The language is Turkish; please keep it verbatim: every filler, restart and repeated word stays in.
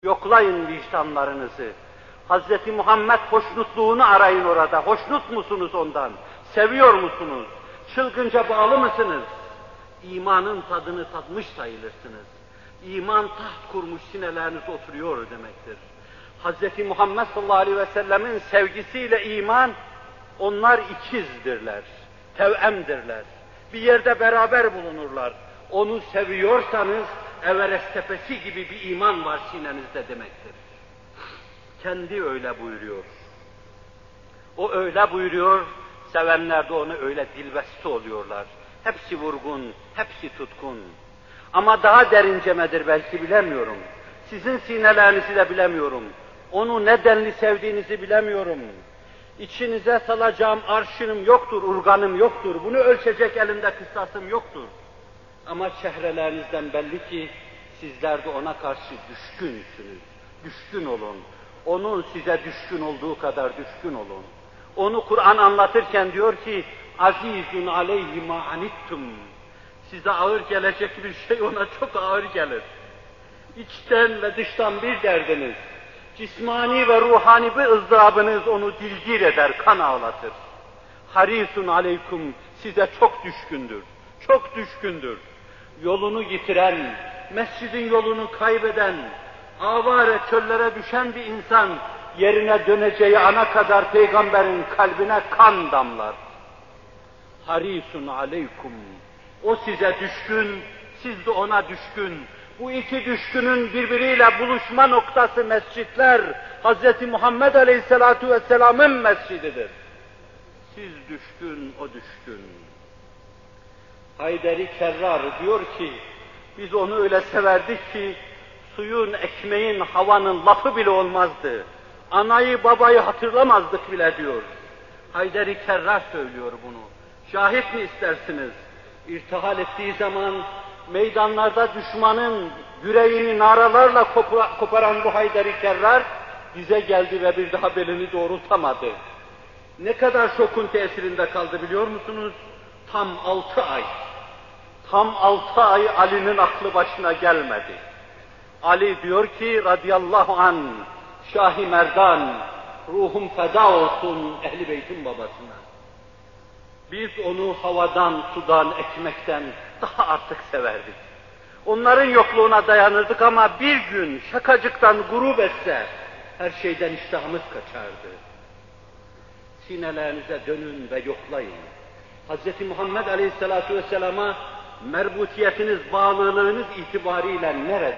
Yoklayın vicdanlarınızı. Hazreti Muhammed hoşnutluğunu arayın orada. Hoşnut musunuz ondan? Seviyor musunuz? Çılgınca bağlı mısınız? İmanın tadını tatmış sayılırsınız. İman taht kurmuş sinelerinizde oturuyor demektir. Hazreti Muhammed sallallahu aleyhi ve sellemin sevgisiyle iman, onlar ikizdirler, tevemdirler. Bir yerde beraber bulunurlar. Onu seviyorsanız, Everest tepesi gibi bir iman var sinenizde demektir. Kendi öyle buyuruyor. O öyle buyuruyor, sevenler de onu öyle dilbeste oluyorlar. Hepsi vurgun, hepsi tutkun. Ama daha derincemedir belki, bilemiyorum. Sizin sinelerinizi de bilemiyorum. Onu nedenli sevdiğinizi bilemiyorum. İçinize salacağım arşınım yoktur, urganım yoktur. Bunu ölçecek elimde kıstasım yoktur. Ama çehrelerinizden belli ki sizler de ona karşı düşkünsünüz. Düşkün olun. Onun size düşkün olduğu kadar düşkün olun. Onu Kur'an anlatırken diyor ki azizun aleyhi ma anittum. Size ağır gelecek bir şey ona çok ağır gelir. İçten ve dıştan bir derdiniz. Cismani ve ruhani bir ızdırabınız onu dilgir eder, kan ağlatır. Harisun aleykum, size çok düşkündür. Çok düşkündür. Yolunu yitiren, mescidin yolunu kaybeden, avare çöllere düşen bir insan yerine döneceği ana kadar peygamberin kalbine kan damlar. Harisun aleykum. O size düşkün, siz de ona düşkün. Bu iki düşkünün birbiriyle buluşma noktası mescitler, Hazreti Muhammed Aleyhisselatu Vesselam'ın mescididir. Siz düşkün, o düşkün. Hayderi Kerrar diyor ki, biz onu öyle severdik ki, suyun, ekmeğin, havanın lafı bile olmazdı. Anayı, babayı hatırlamazdık bile diyor. Hayderi Kerrar söylüyor bunu. Şahit mi istersiniz? İrtihal ettiği zaman, meydanlarda düşmanın yüreğini naralarla koparan bu Hayderi Kerrar, bize geldi ve bir daha belini doğrultamadı. Ne kadar şokun tesirinde kaldı biliyor musunuz? Tam altı ay. Tam altı ay Ali'nin aklı başına gelmedi. Ali diyor ki radıyallahu an, Şah-ı Merdan, ruhum feda olsun Ehl-i Beyt'in babasına. Biz onu havadan, sudan, ekmekten daha artık severdik. Onların yokluğuna dayanırdık ama bir gün şakacıktan grup etse her şeyden iştahımız kaçardı. Sinelerinize dönün ve yoklayın. Hz. Muhammed Aleyhisselatü Vesselam'a merbutiyetiniz, bağlılığınız itibariyle nerede?